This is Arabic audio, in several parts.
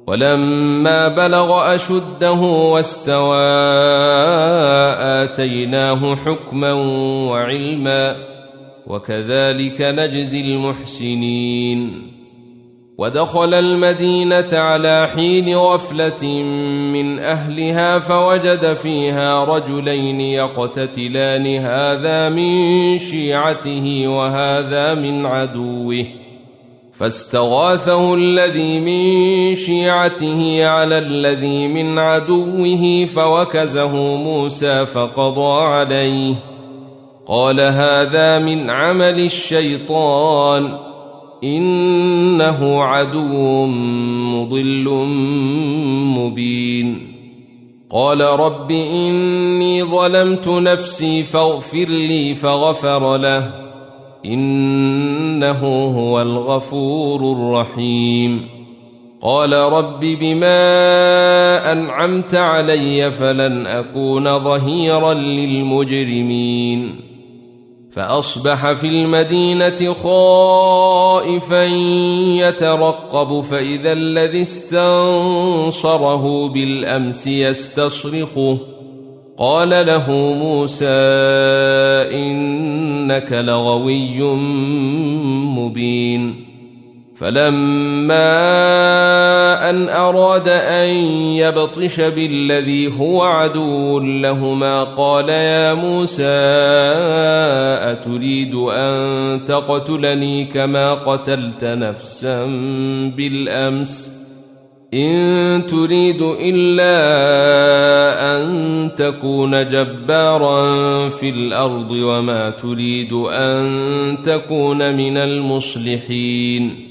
ولما بلغ أشده واستوى آتيناه حكما وعلما وكذلك نجزي المحسنين. ودخل المدينة على حين غفلة من أهلها فوجد فيها رجلين يقتتلان هذا من شيعته وهذا من عدوه فاستغاثه الذي من شيعته على الذي من عدوه فوكزه موسى فقضى عليه قال هذا من عمل الشيطان إنه عدو مضل مبين. قال رب إني ظلمت نفسي فاغفر لي فغفر له إنه هو الغفور الرحيم. قال رب بما أنعمت علي فلن أكون ظهيرا للمجرمين. فأصبح في المدينة خائفا يترقب فإذا الذي استنصره بالأمس يستصرخه قال له موسى إنك لغوي مبين. فلما أن أراد أن يبطش بالذي هو عدو لهما قال يا موسى أتريد أن تقتلني كما قتلت نفسا بالأمس إن تريد إلا أن تكون جبارا في الأرض وما تريد أن تكون من المصلحين.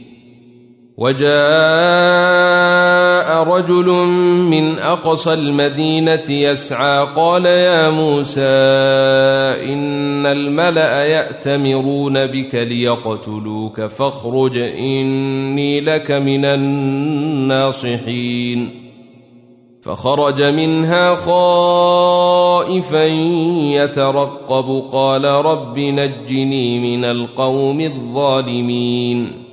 وجاء رجل من أقصى المدينة يسعى قال يا موسى إن الملأ يأتمرون بك ليقتلوك فاخرج إني لك من الناصحين. فخرج منها خائفا يترقب قال رب نجني من القوم الظالمين.